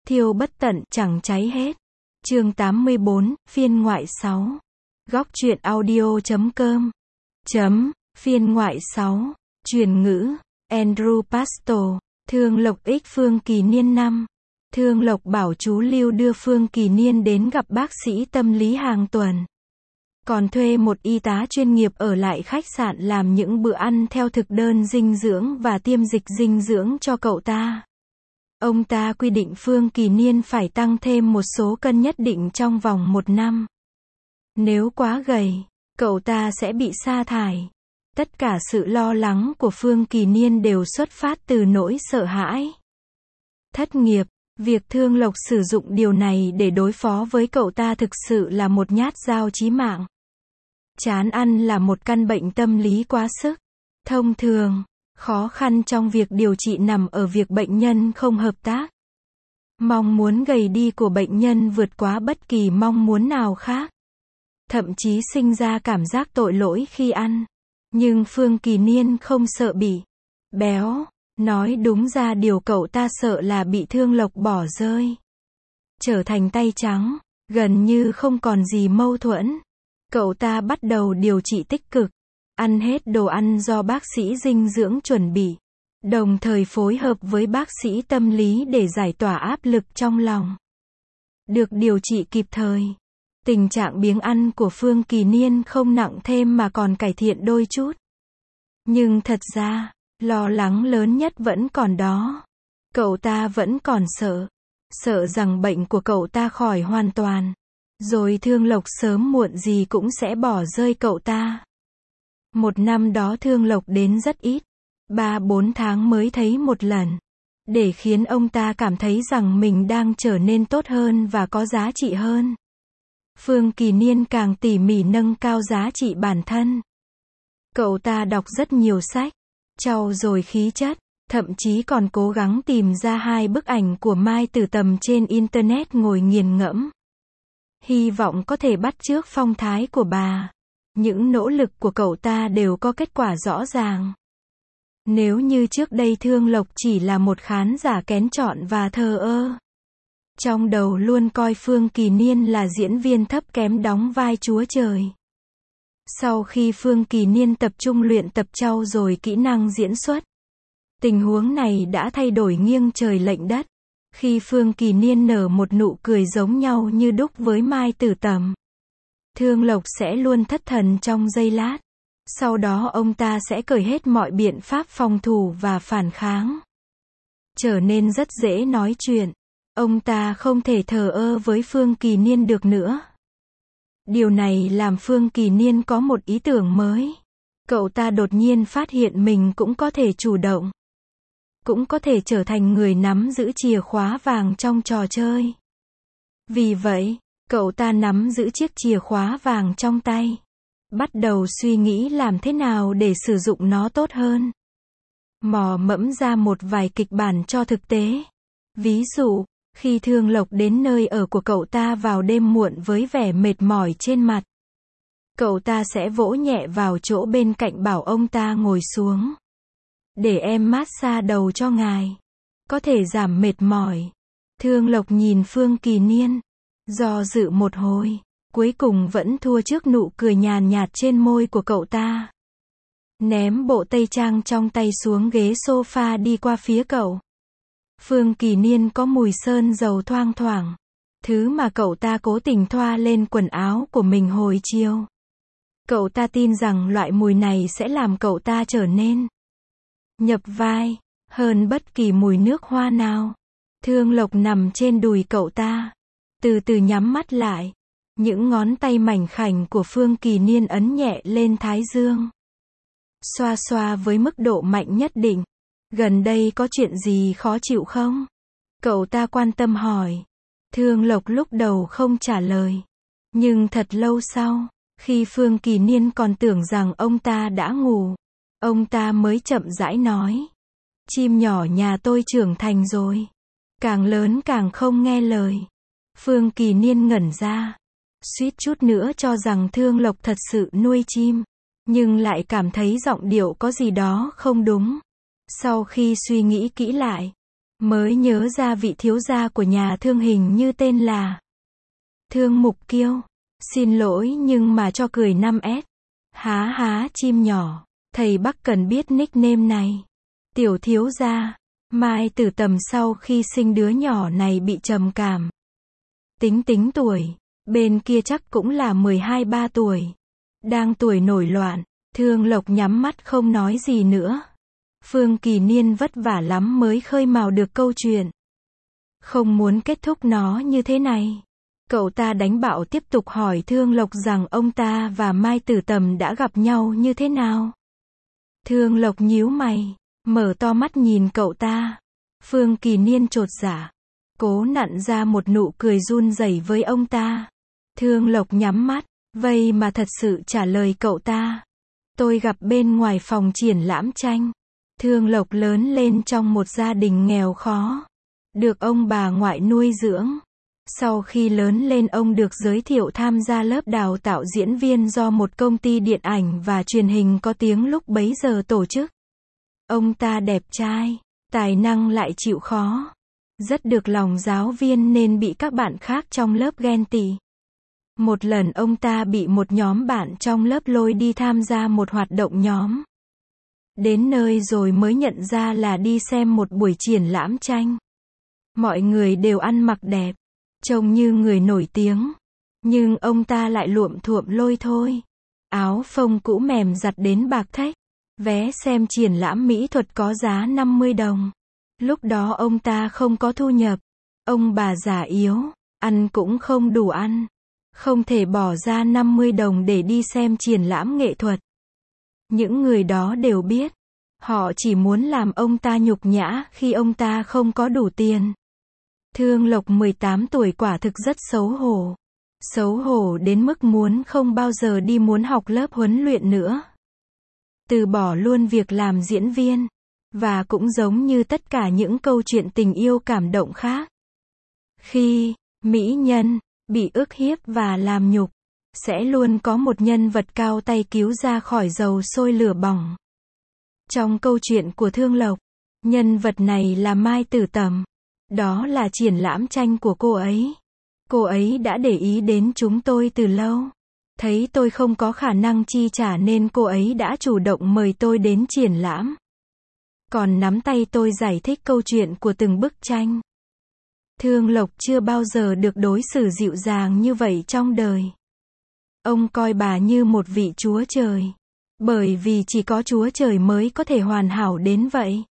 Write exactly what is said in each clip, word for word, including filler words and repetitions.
thiêu bất tận chẳng cháy hết. Chương tám mươi bốn, phiên ngoại sáu. Góc truyện audio chấm com. Chấm, phiên ngoại sáu. Truyền ngữ, Andrew Pastor. Thương Lộc ích Phương Kỳ Niên năm. Thương Lộc bảo chú Lưu đưa Phương Kỳ Niên đến gặp bác sĩ tâm lý hàng tuần. Còn thuê một y tá chuyên nghiệp ở lại khách sạn làm những bữa ăn theo thực đơn dinh dưỡng và tiêm dịch dinh dưỡng cho cậu ta. Ông ta quy định Phương Kỳ Niên phải tăng thêm một số cân nhất định trong vòng một năm. Nếu quá gầy, cậu ta sẽ bị sa thải. Tất cả sự lo lắng của Phương Kỳ Niên đều xuất phát từ nỗi sợ hãi. Thất nghiệp, việc Thương Lộc sử dụng điều này để đối phó với cậu ta thực sự là một nhát dao chí mạng. Chán ăn là một căn bệnh tâm lý quá sức. Thông thường, khó khăn trong việc điều trị nằm ở việc bệnh nhân không hợp tác. Mong muốn gầy đi của bệnh nhân vượt quá bất kỳ mong muốn nào khác. Thậm chí sinh ra cảm giác tội lỗi khi ăn. Nhưng Phương Kỳ Niên không sợ bị béo. Nói đúng ra điều cậu ta sợ là bị Thương Lộc bỏ rơi. Trở thành tay trắng, gần như không còn gì mâu thuẫn. Cậu ta bắt đầu điều trị tích cực. Ăn hết đồ ăn do bác sĩ dinh dưỡng chuẩn bị. Đồng thời phối hợp với bác sĩ tâm lý để giải tỏa áp lực trong lòng. Được điều trị kịp thời. Tình trạng biếng ăn của Phương Kỳ Niên không nặng thêm mà còn cải thiện đôi chút. Nhưng thật ra, lo lắng lớn nhất vẫn còn đó. Cậu ta vẫn còn sợ. Sợ rằng bệnh của cậu ta khỏi hoàn toàn. Rồi Thương Lộc sớm muộn gì cũng sẽ bỏ rơi cậu ta. Một năm đó Thương Lộc đến rất ít. Ba bốn tháng mới thấy một lần. Để khiến ông ta cảm thấy rằng mình đang trở nên tốt hơn và có giá trị hơn. Phương Kỳ Niên càng tỉ mỉ nâng cao giá trị bản thân. Cậu ta đọc rất nhiều sách, trau dồi khí chất, thậm chí còn cố gắng tìm ra hai bức ảnh của Mai Tử Tầm trên Internet ngồi nghiền ngẫm. Hy vọng có thể bắt chước phong thái của bà. Những nỗ lực của cậu ta đều có kết quả rõ ràng. Nếu như trước đây Thương Lộc chỉ là một khán giả kén chọn và thờ ơ. Trong đầu luôn coi Phương Kỳ Niên là diễn viên thấp kém đóng vai chúa trời. Sau khi Phương Kỳ Niên tập trung luyện tập trau dồi kỹ năng diễn xuất, tình huống này đã thay đổi nghiêng trời lệch đất. Khi Phương Kỳ Niên nở một nụ cười giống nhau như đúc với Mai Tử Tầm, Thương Lộc sẽ luôn thất thần trong giây lát. Sau đó ông ta sẽ cởi hết mọi biện pháp phòng thủ và phản kháng. Trở nên rất dễ nói chuyện. Ông ta không thể thờ ơ với Phương Kỳ Niên được nữa. Điều này làm Phương Kỳ Niên có một ý tưởng mới. Cậu ta đột nhiên phát hiện mình cũng có thể chủ động. Cũng có thể trở thành người nắm giữ chìa khóa vàng trong trò chơi. Vì vậy, cậu ta nắm giữ chiếc chìa khóa vàng trong tay. Bắt đầu suy nghĩ làm thế nào để sử dụng nó tốt hơn. Mò mẫm ra một vài kịch bản cho thực tế. Ví dụ, khi Thương Lộc đến nơi ở của cậu ta vào đêm muộn với vẻ mệt mỏi trên mặt, cậu ta sẽ vỗ nhẹ vào chỗ bên cạnh bảo ông ta ngồi xuống. Để em massage đầu cho ngài. Có thể giảm mệt mỏi. Thương Lộc nhìn Phương Kỳ Niên. Do dự một hồi. Cuối cùng vẫn thua trước nụ cười nhàn nhạt trên môi của cậu ta. Ném bộ tây trang trong tay xuống ghế sofa đi qua phía cậu. Phương Kỳ Niên có mùi sơn dầu thoang thoảng. Thứ mà cậu ta cố tình thoa lên quần áo của mình hồi chiều. Cậu ta tin rằng loại mùi này sẽ làm cậu ta trở nên nhập vai hơn bất kỳ mùi nước hoa nào. Thương Lộc nằm trên đùi cậu ta. Từ từ nhắm mắt lại. Những ngón tay mảnh khảnh của Phương Kỳ Niên ấn nhẹ lên thái dương. Xoa xoa với mức độ mạnh nhất định. Gần đây có chuyện gì khó chịu không? Cậu ta quan tâm hỏi. Thương Lộc lúc đầu không trả lời. Nhưng thật lâu sau, khi Phương Kỳ Niên còn tưởng rằng ông ta đã ngủ, ông ta mới chậm rãi nói. Chim nhỏ nhà tôi trưởng thành rồi. Càng lớn càng không nghe lời. Phương Kỳ Niên ngẩn ra. Suýt chút nữa cho rằng Thương Lộc thật sự nuôi chim. Nhưng lại cảm thấy giọng điệu có gì đó không đúng. Sau khi suy nghĩ kỹ lại, Mới nhớ ra vị thiếu gia của nhà Thương hình như tên là Thương Mục Kiêu. Xin lỗi nhưng mà cho cười năm S. Há há chim nhỏ. Thầy Bắc cần biết nickname này. Tiểu thiếu gia. Mai Tử Tầm sau khi sinh đứa nhỏ này bị trầm cảm. Tính tính tuổi. Bên kia chắc cũng là mười hai ba tuổi. Đang tuổi nổi loạn. Thương Lộc nhắm mắt không nói gì nữa. Phương Kỳ Niên vất vả lắm mới khơi mào được câu chuyện. Không muốn kết thúc nó như thế này. Cậu ta đánh bạo tiếp tục hỏi Thương Lộc rằng ông ta và Mai Tử Tầm đã gặp nhau như thế nào. Thương Lộc nhíu mày, mở to mắt nhìn cậu ta. Phương Kỳ Niên chột dạ, cố nặn ra một nụ cười run rẩy với ông ta. Thương Lộc nhắm mắt, vây mà thật sự trả lời cậu ta. Tôi gặp bên ngoài phòng triển lãm tranh. Thương Lộc lớn lên trong một gia đình nghèo khó, được ông bà ngoại nuôi dưỡng. Sau khi lớn lên ông được giới thiệu tham gia lớp đào tạo diễn viên do một công ty điện ảnh và truyền hình có tiếng lúc bấy giờ tổ chức. Ông ta đẹp trai, tài năng lại chịu khó, rất được lòng giáo viên nên bị các bạn khác trong lớp ghen tị. Một lần ông ta bị một nhóm bạn trong lớp lôi đi tham gia một hoạt động nhóm. Đến nơi rồi mới nhận ra là đi xem một buổi triển lãm tranh. Mọi người đều ăn mặc đẹp, trông như người nổi tiếng. Nhưng ông ta lại luộm thuộm lôi thôi. Áo phông cũ mềm giặt đến bạc thách. Vé xem triển lãm mỹ thuật có giá năm mươi đồng. Lúc đó ông ta không có thu nhập. Ông bà già yếu, ăn cũng không đủ ăn. Không thể bỏ ra năm mươi đồng để đi xem triển lãm nghệ thuật. Những người đó đều biết. Họ chỉ muốn làm ông ta nhục nhã khi ông ta không có đủ tiền. Thương Lộc mười tám tuổi quả thực rất xấu hổ. Xấu hổ đến mức muốn không bao giờ đi muốn học lớp huấn luyện nữa. Từ bỏ luôn việc làm diễn viên. Và cũng giống như tất cả những câu chuyện tình yêu cảm động khác. Khi mỹ nhân bị ức hiếp và làm nhục, sẽ luôn có một nhân vật cao tay cứu ra khỏi dầu sôi lửa bỏng. Trong câu chuyện của Thương Lộc, nhân vật này là Mai Tử Tầm. Đó là triển lãm tranh của cô ấy. Cô ấy đã để ý đến chúng tôi từ lâu. Thấy tôi không có khả năng chi trả nên cô ấy đã chủ động mời tôi đến triển lãm. Còn nắm tay tôi giải thích câu chuyện của từng bức tranh. Thương Lộc chưa bao giờ được đối xử dịu dàng như vậy trong đời. Ông coi bà như một vị chúa trời. Bởi vì chỉ có chúa trời mới có thể hoàn hảo đến vậy.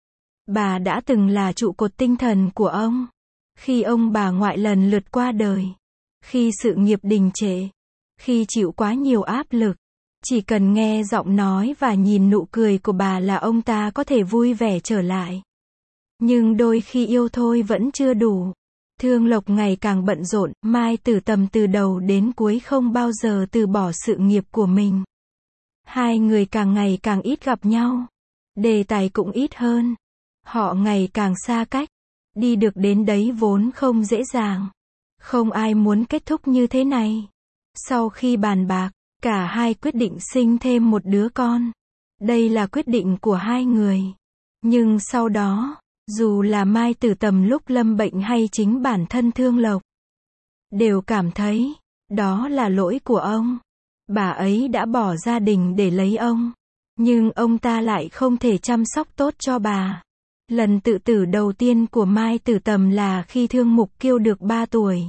Bà đã từng là trụ cột tinh thần của ông. Khi ông bà ngoại lần lượt qua đời. Khi sự nghiệp đình trệ. Khi chịu quá nhiều áp lực. Chỉ cần nghe giọng nói và nhìn nụ cười của bà là ông ta có thể vui vẻ trở lại. Nhưng đôi khi yêu thôi vẫn chưa đủ. Thương Lộc ngày càng bận rộn, Mai Tử Tầm từ đầu đến cuối không bao giờ từ bỏ sự nghiệp của mình. Hai người càng ngày càng ít gặp nhau. Đề tài cũng ít hơn. Họ ngày càng xa cách. Đi được đến đấy vốn không dễ dàng. Không ai muốn kết thúc như thế này. Sau khi bàn bạc, cả hai quyết định sinh thêm một đứa con. Đây là quyết định của hai người. Nhưng sau đó, dù là Mai Tử Tầm lúc lâm bệnh hay chính bản thân Thương Lộc, đều cảm thấy, đó là lỗi của ông. Bà ấy đã bỏ gia đình để lấy ông. Nhưng ông ta lại không thể chăm sóc tốt cho bà. Lần tự tử đầu tiên của Mai Tử Tầm là khi Thương Mục Kiêu được ba tuổi.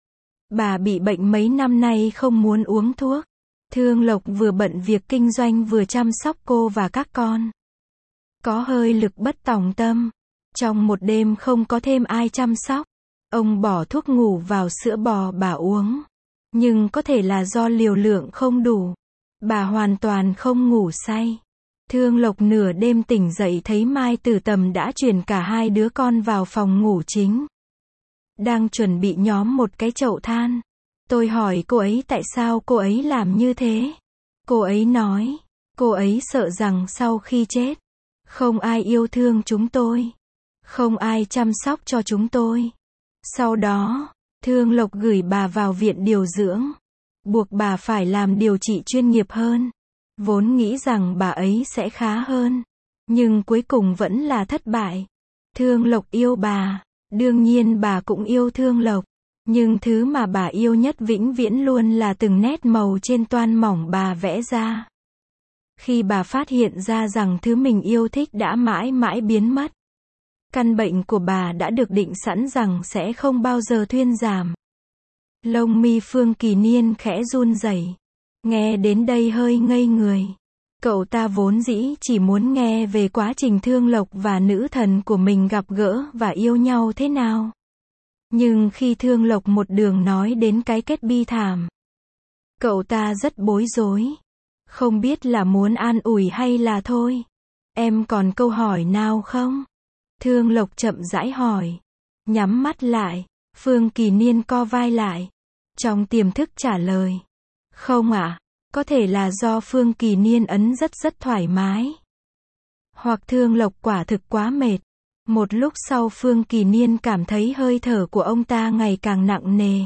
Bà bị bệnh mấy năm nay không muốn uống thuốc. Thương Lộc vừa bận việc kinh doanh vừa chăm sóc cô và các con. Có hơi lực bất tòng tâm. Trong một đêm không có thêm ai chăm sóc. Ông bỏ thuốc ngủ vào sữa bò bà uống. Nhưng có thể là do liều lượng không đủ. Bà hoàn toàn không ngủ say. Thương Lộc nửa đêm tỉnh dậy thấy Mai Tử Tầm đã chuyển cả hai đứa con vào phòng ngủ chính. Đang chuẩn bị nhóm một cái chậu than. Tôi hỏi cô ấy tại sao cô ấy làm như thế. Cô ấy nói, cô ấy sợ rằng sau khi chết, không ai yêu thương chúng tôi. Không ai chăm sóc cho chúng tôi. Sau đó, Thương Lộc gửi bà vào viện điều dưỡng. Buộc bà phải làm điều trị chuyên nghiệp hơn. Vốn nghĩ rằng bà ấy sẽ khá hơn. Nhưng cuối cùng vẫn là thất bại. Thương Lộc yêu bà, đương nhiên bà cũng yêu Thương Lộc, nhưng thứ mà bà yêu nhất vĩnh viễn luôn là từng nét màu trên toan mỏng bà vẽ ra. Khi bà phát hiện ra rằng thứ mình yêu thích đã mãi mãi biến mất. Căn bệnh của bà đã được định sẵn rằng sẽ không bao giờ thuyên giảm. Lông mi Phương Kỳ Niên khẽ run rẩy. Nghe đến đây hơi ngây người. Cậu ta vốn dĩ chỉ muốn nghe về quá trình Thương Lộc và nữ thần của mình gặp gỡ và yêu nhau thế nào. Nhưng khi Thương Lộc một đường nói đến cái kết bi thảm, cậu ta rất bối rối. Không biết là muốn an ủi hay là thôi. Em còn câu hỏi nào không? Thương Lộc chậm rãi hỏi. Nhắm mắt lại, Phương Kỳ Niên co vai lại. Trong tiềm thức trả lời. Không ạ, à, có thể là do Phương Kỳ Niên ấn rất rất thoải mái. Hoặc Thương Lộc quả thực quá mệt. Một lúc sau Phương Kỳ Niên cảm thấy hơi thở của ông ta ngày càng nặng nề.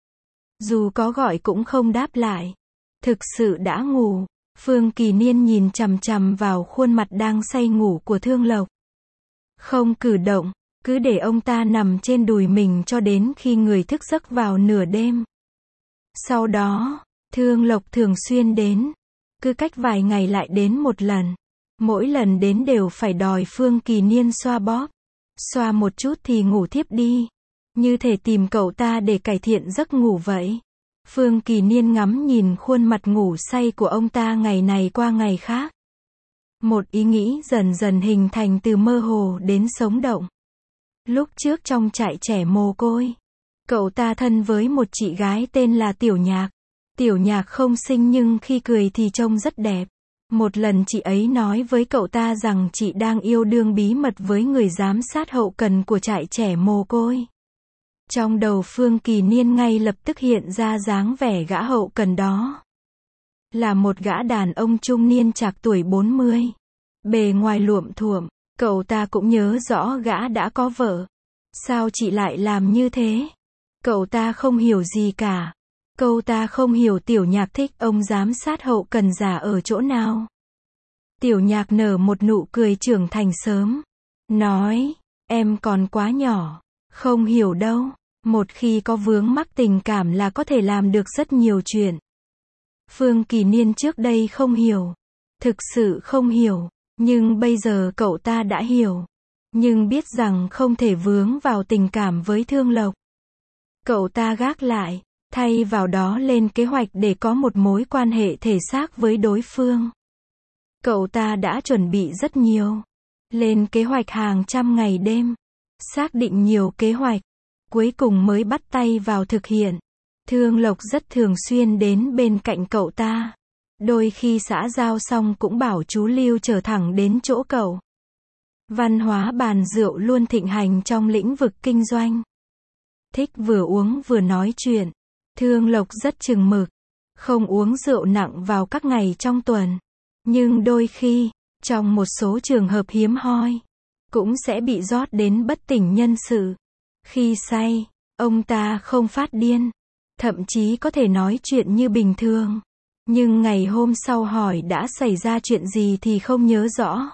Dù có gọi cũng không đáp lại. Thực sự đã ngủ. Phương Kỳ Niên nhìn chằm chằm vào khuôn mặt đang say ngủ của Thương Lộc. Không cử động, cứ để ông ta nằm trên đùi mình cho đến khi người thức giấc vào nửa đêm. Sau đó, Thương Lộc thường xuyên đến. Cứ cách vài ngày lại đến một lần. Mỗi lần đến đều phải đòi Phương Kỳ Niên xoa bóp. Xoa một chút thì ngủ thiếp đi. Như thể tìm cậu ta để cải thiện giấc ngủ vậy. Phương Kỳ Niên ngắm nhìn khuôn mặt ngủ say của ông ta ngày này qua ngày khác. Một ý nghĩ dần dần hình thành từ mơ hồ đến sống động. Lúc trước trong trại trẻ mồ côi, cậu ta thân với một chị gái tên là Tiểu Nhạc. Tiểu Nhạc không xinh nhưng khi cười thì trông rất đẹp. Một lần chị ấy nói với cậu ta rằng chị đang yêu đương bí mật với người giám sát hậu cần của trại trẻ mồ côi. Trong đầu Phương Kỳ Niên ngay lập tức hiện ra dáng vẻ gã hậu cần đó. Là một gã đàn ông trung niên trạc tuổi bốn mươi. Bề ngoài luộm thuộm, cậu ta cũng nhớ rõ gã đã có vợ. Sao chị lại làm như thế? Cậu ta không hiểu gì cả. Cậu ta không hiểu Tiểu Nhạc thích ông giám sát hậu cần già ở chỗ nào. Tiểu Nhạc nở một nụ cười trưởng thành sớm. Nói, em còn quá nhỏ. Không hiểu đâu. Một khi có vướng mắc tình cảm là có thể làm được rất nhiều chuyện. Phương Kỳ Niên trước đây không hiểu. Thực sự không hiểu. Nhưng bây giờ cậu ta đã hiểu. Nhưng biết rằng không thể vướng vào tình cảm với Thương Lộc. Cậu ta gác lại. Thay vào đó lên kế hoạch để có một mối quan hệ thể xác với đối phương. Cậu ta đã chuẩn bị rất nhiều. Lên kế hoạch hàng trăm ngày đêm. Xác định nhiều kế hoạch. Cuối cùng mới bắt tay vào thực hiện. Thương Lộc rất thường xuyên đến bên cạnh cậu ta. Đôi khi xã giao xong cũng bảo chú Lưu chở thẳng đến chỗ cậu. Văn hóa bàn rượu luôn thịnh hành trong lĩnh vực kinh doanh. Thích vừa uống vừa nói chuyện. Thương Lộc rất chừng mực. Không uống rượu nặng vào các ngày trong tuần. Nhưng đôi khi, trong một số trường hợp hiếm hoi, cũng sẽ bị rót đến bất tỉnh nhân sự. Khi say, ông ta không phát điên. Thậm chí có thể nói chuyện như bình thường. Nhưng ngày hôm sau hỏi đã xảy ra chuyện gì thì không nhớ rõ.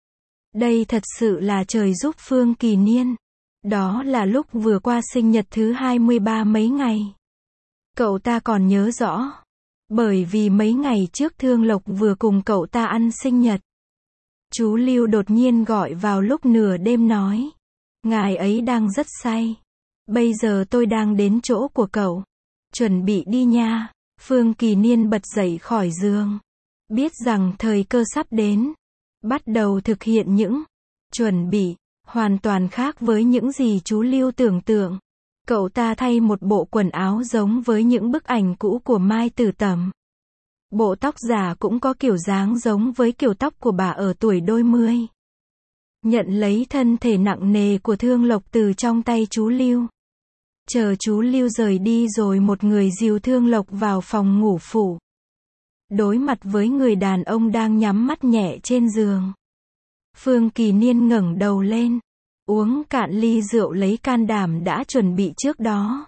Đây thật sự là trời giúp Phương Kỳ Niên. Đó là lúc vừa qua sinh nhật thứ hai mươi ba mấy ngày. Cậu ta còn nhớ rõ. Bởi vì mấy ngày trước Thương Lộc vừa cùng cậu ta ăn sinh nhật. Chú Lưu đột nhiên gọi vào lúc nửa đêm nói. Ngài ấy đang rất say. Bây giờ tôi đang đến chỗ của cậu. Chuẩn bị đi nha. Phương Kỳ Niên bật dậy khỏi giường. Biết rằng thời cơ sắp đến. Bắt đầu thực hiện những chuẩn bị. Hoàn toàn khác với những gì chú Lưu tưởng tượng. Cậu ta thay một bộ quần áo giống với những bức ảnh cũ của Mai Tử Tẩm. Bộ tóc giả cũng có kiểu dáng giống với kiểu tóc của bà ở tuổi đôi mươi. Nhận lấy thân thể nặng nề của Thương Lộc từ trong tay chú Lưu. Chờ chú Lưu rời đi rồi một người dìu Thương Lộc vào phòng ngủ phụ. Đối mặt với người đàn ông đang nhắm mắt nhẹ trên giường. Phương Kỳ Niên ngẩng đầu lên. Uống cạn ly rượu lấy can đảm đã chuẩn bị trước đó.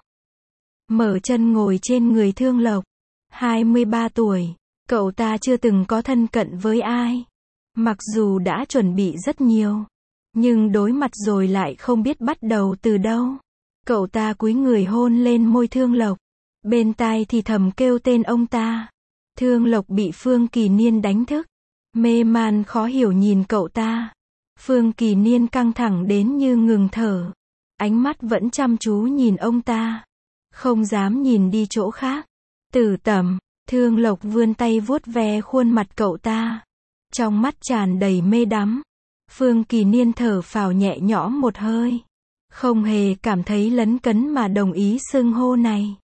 Mở chân ngồi trên người Thương Lộc. hai mươi ba tuổi. Cậu ta chưa từng có thân cận với ai. Mặc dù đã chuẩn bị rất nhiều. Nhưng đối mặt rồi lại không biết bắt đầu từ đâu. Cậu ta cúi người hôn lên môi Thương Lộc. Bên tai thì thầm kêu tên ông ta. Thương Lộc bị Phương Kỳ Niên đánh thức. Mê man khó hiểu nhìn cậu ta. Phương Kỳ Niên căng thẳng đến như ngừng thở. Ánh mắt vẫn chăm chú nhìn ông ta. Không dám nhìn đi chỗ khác. Tử Tẩm, Thương Lộc vươn tay vuốt ve khuôn mặt cậu ta. Trong mắt tràn đầy mê đắm. Phương Kỳ Niên thở phào nhẹ nhõm một hơi. Không hề cảm thấy lấn cấn mà đồng ý xưng hô này.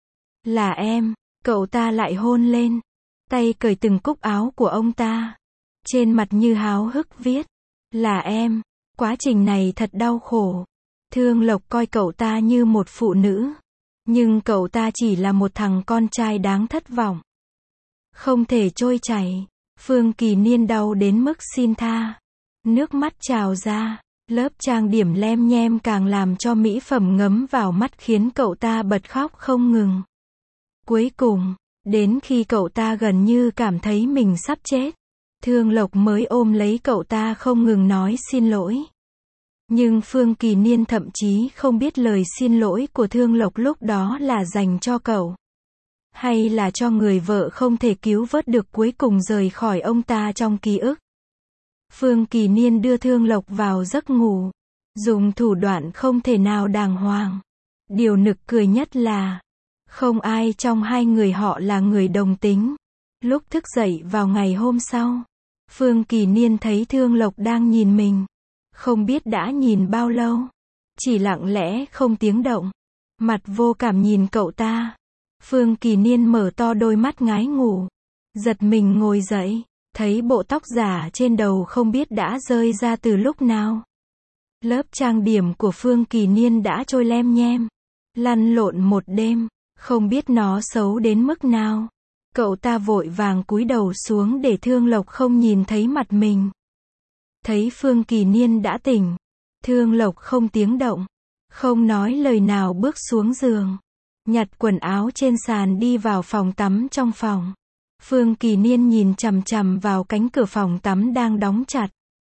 Là em, cậu ta lại hôn lên. Tay cởi từng cúc áo của ông ta. Trên mặt như háo hức viết. Là em, quá trình này thật đau khổ. Thương Lộc coi cậu ta như một phụ nữ. Nhưng cậu ta chỉ là một thằng con trai đáng thất vọng. Không thể trôi chảy. Phương Kỳ Niên đau đến mức xin tha. Nước mắt trào ra. Lớp trang điểm lem nhem càng làm cho mỹ phẩm ngấm vào mắt khiến cậu ta bật khóc không ngừng. Cuối cùng, đến khi cậu ta gần như cảm thấy mình sắp chết, Thương Lộc mới ôm lấy cậu ta không ngừng nói xin lỗi. Nhưng Phương Kỳ Niên thậm chí không biết lời xin lỗi của Thương Lộc lúc đó là dành cho cậu. Hay là cho người vợ không thể cứu vớt được cuối cùng rời khỏi ông ta trong ký ức. Phương Kỳ Niên đưa Thương Lộc vào giấc ngủ. Dùng thủ đoạn không thể nào đàng hoàng. Điều nực cười nhất là không ai trong hai người họ là người đồng tính. Lúc thức dậy vào ngày hôm sau, Phương Kỳ Niên thấy Thương Lộc đang nhìn mình. Không biết đã nhìn bao lâu. Chỉ lặng lẽ không tiếng động. Mặt vô cảm nhìn cậu ta. Phương Kỳ Niên mở to đôi mắt ngái ngủ. Giật mình ngồi dậy. Thấy bộ tóc giả trên đầu không biết đã rơi ra từ lúc nào. Lớp trang điểm của Phương Kỳ Niên đã trôi lem nhem. Lăn lộn một đêm. Không biết nó xấu đến mức nào. Cậu ta vội vàng cúi đầu xuống để Thương Lộc không nhìn thấy mặt mình. Thấy Phương Kỳ Niên đã tỉnh. Thương Lộc không tiếng động. Không nói lời nào bước xuống giường. Nhặt quần áo trên sàn đi vào phòng tắm trong phòng. Phương Kỳ Niên nhìn chằm chằm vào cánh cửa phòng tắm đang đóng chặt.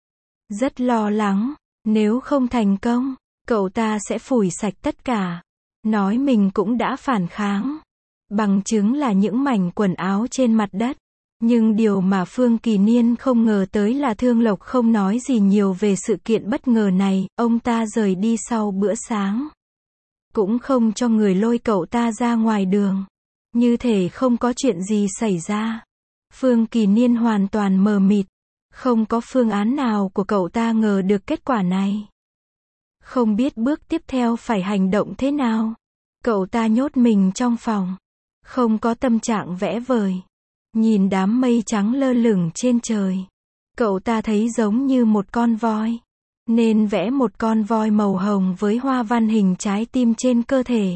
Rất lo lắng. Nếu không thành công, cậu ta sẽ phủi sạch tất cả. Nói mình cũng đã phản kháng. Bằng chứng là những mảnh quần áo trên mặt đất. Nhưng điều mà Phương Kỳ Niên không ngờ tới là Thương Lộc không nói gì nhiều về sự kiện bất ngờ này. Ông ta rời đi sau bữa sáng. Cũng không cho người lôi cậu ta ra ngoài đường. Như thể không có chuyện gì xảy ra. Phương Kỳ Niên hoàn toàn mờ mịt. Không có phương án nào của cậu ta ngờ được kết quả này. Không biết bước tiếp theo phải hành động thế nào. Cậu ta nhốt mình trong phòng. Không có tâm trạng vẽ vời. Nhìn đám mây trắng lơ lửng trên trời. Cậu ta thấy giống như một con voi. Nên vẽ một con voi màu hồng với hoa văn hình trái tim trên cơ thể.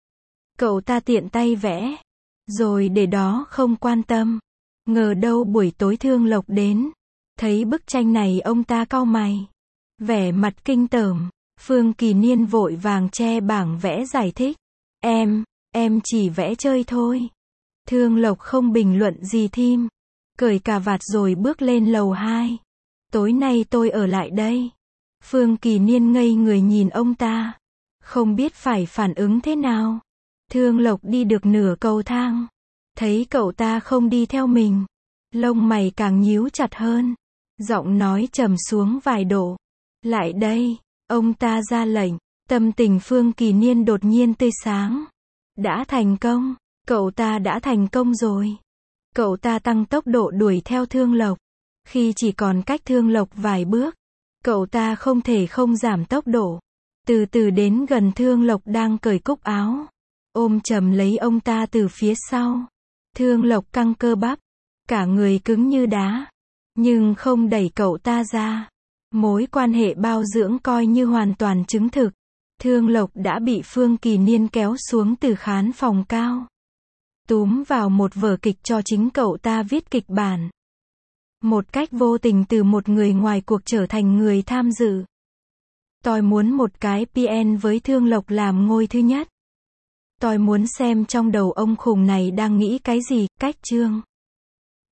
Cậu ta tiện tay vẽ. Rồi để đó không quan tâm. Ngờ đâu buổi tối Thương Lộc đến. Thấy bức tranh này ông ta cau mày. Vẻ mặt kinh tởm. Phương Kỳ Niên vội vàng che bảng vẽ giải thích. Em, em chỉ vẽ chơi thôi. Thương Lộc không bình luận gì thêm. Cởi cà vạt rồi bước lên lầu hai. Tối nay tôi ở lại đây. Phương Kỳ Niên ngây người nhìn ông ta. Không biết phải phản ứng thế nào. Thương Lộc đi được nửa cầu thang. Thấy cậu ta không đi theo mình. Lông mày càng nhíu chặt hơn. Giọng nói trầm xuống vài độ. Lại đây. Ông ta ra lệnh. Tâm tình Phương Kỳ Niên đột nhiên tươi sáng. Đã thành công. Cậu ta đã thành công rồi. Cậu ta tăng tốc độ đuổi theo Thương Lộc. Khi chỉ còn cách Thương Lộc vài bước. Cậu ta không thể không giảm tốc độ. Từ từ đến gần Thương Lộc đang cởi cúc áo. Ôm chầm lấy ông ta từ phía sau. Thương Lộc căng cơ bắp. Cả người cứng như đá. Nhưng không đẩy cậu ta ra. Mối quan hệ bao dưỡng coi như hoàn toàn chứng thực. Thương Lộc đã bị Phương Kỳ Niên kéo xuống từ khán phòng cao. Túm vào một vở kịch cho chính cậu ta viết kịch bản. Một cách vô tình từ một người ngoài cuộc trở thành người tham dự. Tôi muốn một cái pê en với Thương Lộc làm ngôi thứ nhất. Tôi muốn xem trong đầu ông khùng này đang nghĩ cái gì. Cách chương